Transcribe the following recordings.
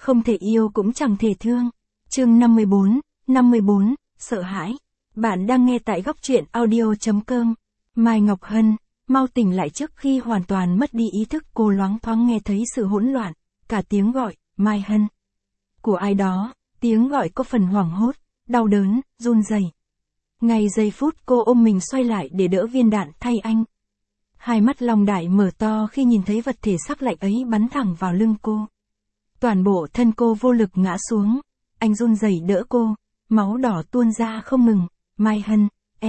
không thể yêu cũng chẳng thể thương. Chương 54, sợ hãi. Bạn đang nghe tại góc truyện audio.com. Mai Ngọc Hân, mau tỉnh lại trước khi hoàn toàn mất đi ý thức. Cô loáng thoáng nghe thấy sự hỗn loạn, cả tiếng gọi, Mai Hân. Của ai đó, tiếng gọi có phần hoảng hốt, đau đớn, run rẩy. Ngay giây phút cô ôm mình xoay lại để đỡ viên đạn thay anh. Hai mắt Long Đại mở to khi nhìn thấy vật thể sắc lạnh ấy bắn thẳng vào lưng cô. Toàn bộ thân cô vô lực ngã xuống, anh run rẩy đỡ cô, máu đỏ tuôn ra không ngừng. Mai Hân,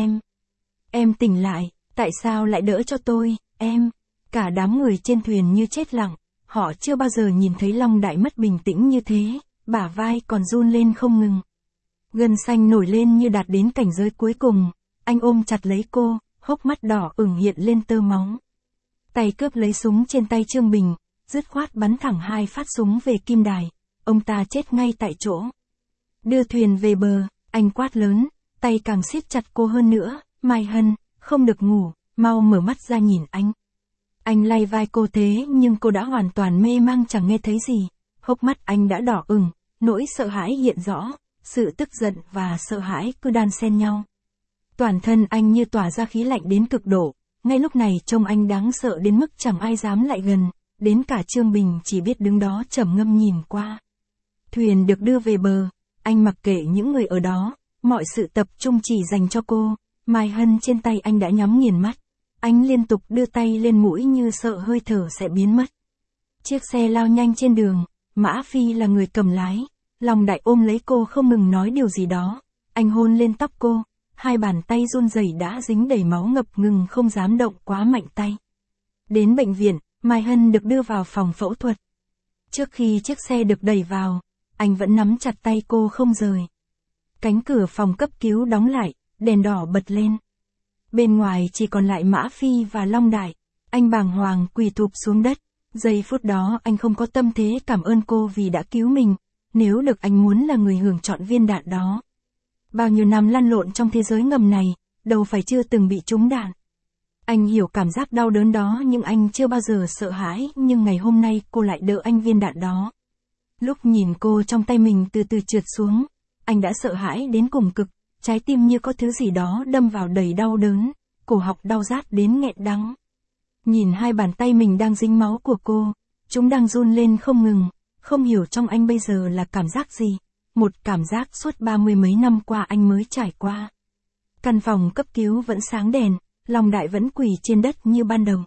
em tỉnh lại, tại sao lại đỡ cho tôi, em? Cả đám người trên thuyền như chết lặng, họ chưa bao giờ nhìn thấy Long Đại mất bình tĩnh như thế, bả vai còn run lên không ngừng. Gân xanh nổi lên như đạt đến cảnh giới cuối cùng, anh ôm chặt lấy cô, hốc mắt đỏ ửng hiện lên tơ máu. Tay cướp lấy súng trên tay Trương Bình, dứt khoát bắn thẳng 2 phát súng về kim đài, ông ta chết ngay tại chỗ. Đưa thuyền về bờ, anh quát lớn, tay càng siết chặt cô hơn nữa, Mai Hân, không được ngủ, mau mở mắt ra nhìn anh. Anh lay vai cô thế nhưng cô đã hoàn toàn mê mang chẳng nghe thấy gì, hốc mắt anh đã đỏ ửng, nỗi sợ hãi hiện rõ, sự tức giận và sợ hãi cứ đan xen nhau. Toàn thân anh như tỏa ra khí lạnh đến cực độ, ngay lúc này trông anh đáng sợ đến mức chẳng ai dám lại gần, đến cả Trương Bình chỉ biết đứng đó trầm ngâm nhìn qua. Thuyền được đưa về bờ, anh mặc kệ những người ở đó, mọi sự tập trung chỉ dành cho cô. Mai Hân trên tay anh đã nhắm nghiền mắt, anh liên tục đưa tay lên mũi như sợ hơi thở sẽ biến mất. Chiếc xe lao nhanh trên đường, Mã Phi là người cầm lái, Long Đại ôm lấy cô không ngừng nói điều gì đó, anh hôn lên tóc cô, hai bàn tay run rẩy đã dính đầy máu ngập ngừng không dám động quá mạnh tay. Đến bệnh viện, Mai Hân được đưa vào phòng phẫu thuật. Trước khi chiếc xe được đẩy vào, anh vẫn nắm chặt tay cô không rời. Cánh cửa phòng cấp cứu đóng lại, đèn đỏ bật lên. Bên ngoài chỉ còn lại Mã Phi và Long Đại, anh bàng hoàng quỳ thụp xuống đất. Giây phút đó anh không có tâm thế cảm ơn cô vì đã cứu mình, nếu được anh muốn là người hưởng trọn viên đạn đó. Bao nhiêu năm lăn lộn trong thế giới ngầm này, đâu phải chưa từng bị trúng đạn. Anh hiểu cảm giác đau đớn đó nhưng anh chưa bao giờ sợ hãi, nhưng ngày hôm nay cô lại đỡ anh viên đạn đó. Lúc nhìn cô trong tay mình từ từ trượt xuống, anh đã sợ hãi đến cùng cực, trái tim như có thứ gì đó đâm vào đầy đau đớn, cổ họng đau rát đến nghẹn đắng. Nhìn hai bàn tay mình đang dính máu của cô, chúng đang run lên không ngừng, không hiểu trong anh bây giờ là cảm giác gì, một cảm giác suốt 30 mấy năm qua anh mới trải qua. Căn phòng cấp cứu vẫn sáng đèn, Long Đại vẫn quỳ trên đất như ban đầu.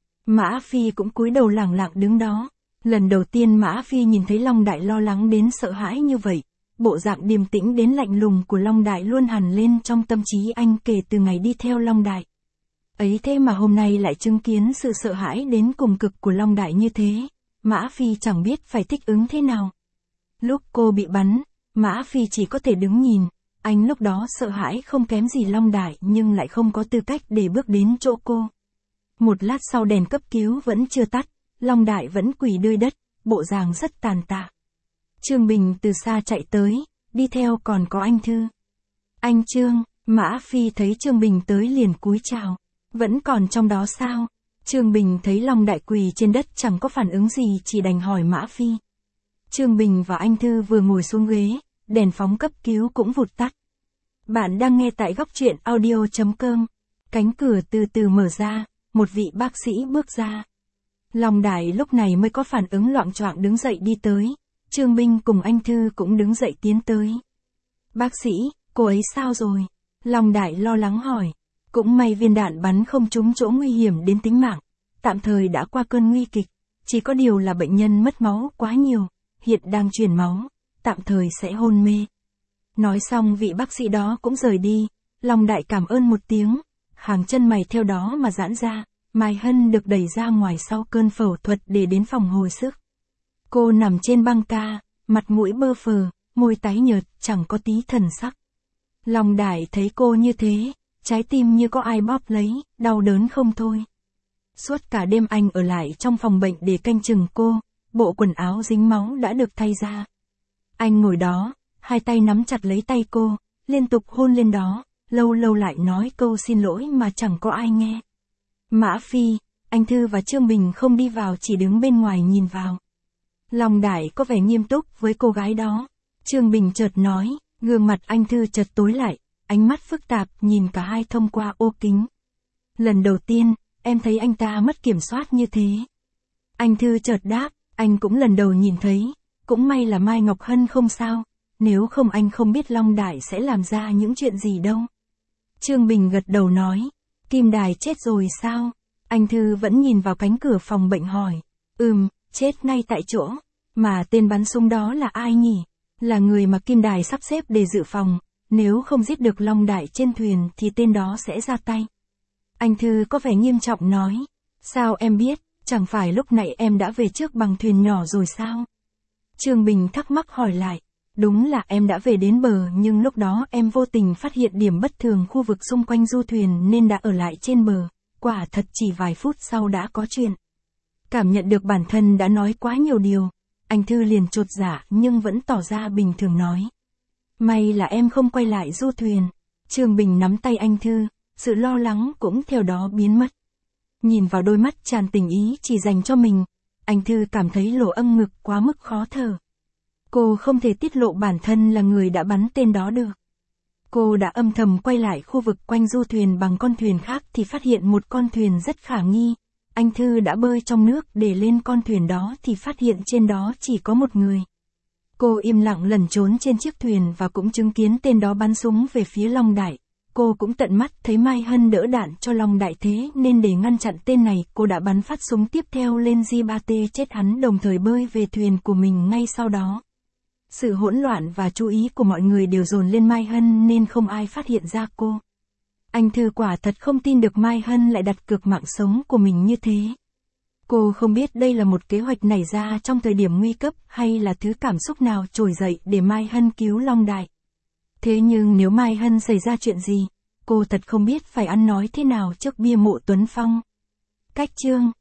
Mã Phi cũng cúi đầu lẳng lặng đứng đó. Lần đầu tiên Mã Phi nhìn thấy Long Đại lo lắng đến sợ hãi như vậy, bộ dạng điềm tĩnh đến lạnh lùng của Long Đại luôn hằn lên trong tâm trí anh kể từ ngày đi theo Long Đại. Ấy thế mà hôm nay lại chứng kiến sự sợ hãi đến cùng cực của Long Đại như thế, Mã Phi chẳng biết phải thích ứng thế nào. Lúc cô bị bắn, Mã Phi chỉ có thể đứng nhìn, anh lúc đó sợ hãi không kém gì Long Đại nhưng lại không có tư cách để bước đến chỗ cô. Một lát sau đèn cấp cứu vẫn chưa tắt, Long Đại vẫn quỳ đơi đất, bộ dạng rất tàn tạ. Trương Bình từ xa chạy tới, đi theo còn có anh Thư. Anh Trương, Mã Phi thấy Trương Bình tới liền cúi chào. Vẫn còn trong đó sao? Trương Bình thấy Long Đại quỳ trên đất chẳng có phản ứng gì chỉ đành hỏi Mã Phi. Trương Bình và anh Thư vừa ngồi xuống ghế, đèn phóng cấp cứu cũng vụt tắt. Bạn đang nghe tại góc truyện audio.com. Cánh cửa từ từ mở ra, một vị bác sĩ bước ra. Long Đại lúc này mới có phản ứng loạng choạng đứng dậy đi tới. Trương Bình cùng anh Thư cũng đứng dậy tiến tới. Bác sĩ, cô ấy sao rồi? Long Đại lo lắng hỏi. Cũng may viên đạn bắn không trúng chỗ nguy hiểm đến tính mạng, tạm thời đã qua cơn nguy kịch, chỉ có điều là bệnh nhân mất máu quá nhiều, hiện đang truyền máu, tạm thời sẽ hôn mê. Nói xong vị bác sĩ đó cũng rời đi, Long Đại cảm ơn một tiếng, hàng chân mày theo đó mà giãn ra, Mai Hân được đẩy ra ngoài sau cơn phẫu thuật để đến phòng hồi sức. Cô nằm trên băng ca, mặt mũi bơ phờ, môi tái nhợt, chẳng có tí thần sắc. Long Đại thấy cô như thế, trái tim như có ai bóp lấy, đau đớn không thôi. Suốt cả đêm anh ở lại trong phòng bệnh để canh chừng cô, bộ quần áo dính máu đã được thay ra. Anh ngồi đó, hai tay nắm chặt lấy tay cô, liên tục hôn lên đó, lâu lâu lại nói câu xin lỗi mà chẳng có ai nghe. Mã Phi, anh Thư và Trương Bình không đi vào chỉ đứng bên ngoài nhìn vào. Long Đại có vẻ nghiêm túc với cô gái đó. Trương Bình chợt nói, gương mặt anh Thư chợt tối lại, ánh mắt phức tạp nhìn cả hai thông qua ô kính. Lần đầu tiên, em thấy anh ta mất kiểm soát như thế. Anh Thư chợt đáp, anh cũng lần đầu nhìn thấy, cũng may là Mai Ngọc Hân không sao, nếu không anh không biết Long Đại sẽ làm ra những chuyện gì đâu. Trương Bình gật đầu nói, Kim Đài chết rồi sao? Anh Thư vẫn nhìn vào cánh cửa phòng bệnh hỏi, chết ngay tại chỗ, mà tên bắn súng đó là ai nhỉ? Là người mà Kim Đài sắp xếp để dự phòng, nếu không giết được Long Đại trên thuyền thì tên đó sẽ ra tay. Anh Thư có vẻ nghiêm trọng nói, sao em biết, chẳng phải lúc nãy em đã về trước bằng thuyền nhỏ rồi sao? Trương Bình thắc mắc hỏi lại, đúng là em đã về đến bờ nhưng lúc đó em vô tình phát hiện điểm bất thường khu vực xung quanh du thuyền nên đã ở lại trên bờ, quả thật chỉ vài phút sau đã có chuyện. Cảm nhận được bản thân đã nói quá nhiều điều, anh Thư liền chột dạ nhưng vẫn tỏ ra bình thường nói. May là em không quay lại du thuyền. Trương Bình nắm tay anh Thư, sự lo lắng cũng theo đó biến mất. Nhìn vào đôi mắt tràn tình ý chỉ dành cho mình, anh Thư cảm thấy lỗ âm ngực quá mức khó thở. Cô không thể tiết lộ bản thân là người đã bắn tên đó được. Cô đã âm thầm quay lại khu vực quanh du thuyền bằng con thuyền khác thì phát hiện một con thuyền rất khả nghi. Anh Thư đã bơi trong nước để lên con thuyền đó thì phát hiện trên đó chỉ có một người. Cô im lặng lẩn trốn trên chiếc thuyền và cũng chứng kiến tên đó bắn súng về phía Long Đại. Cô cũng tận mắt thấy Mai Hân đỡ đạn cho Long Đại thế nên để ngăn chặn tên này cô đã bắn phát súng tiếp theo lên J3T chết hắn đồng thời bơi về thuyền của mình ngay sau đó. Sự hỗn loạn và chú ý của mọi người đều dồn lên Mai Hân nên không ai phát hiện ra cô. Anh Thư quả thật không tin được Mai Hân lại đặt cược mạng sống của mình như thế. Cô không biết đây là một kế hoạch nảy ra trong thời điểm nguy cấp hay là thứ cảm xúc nào trồi dậy để Mai Hân cứu Long Đại. Thế nhưng nếu Mai Hân xảy ra chuyện gì, cô thật không biết phải ăn nói thế nào trước bia mộ Tuấn Phong. Cách chương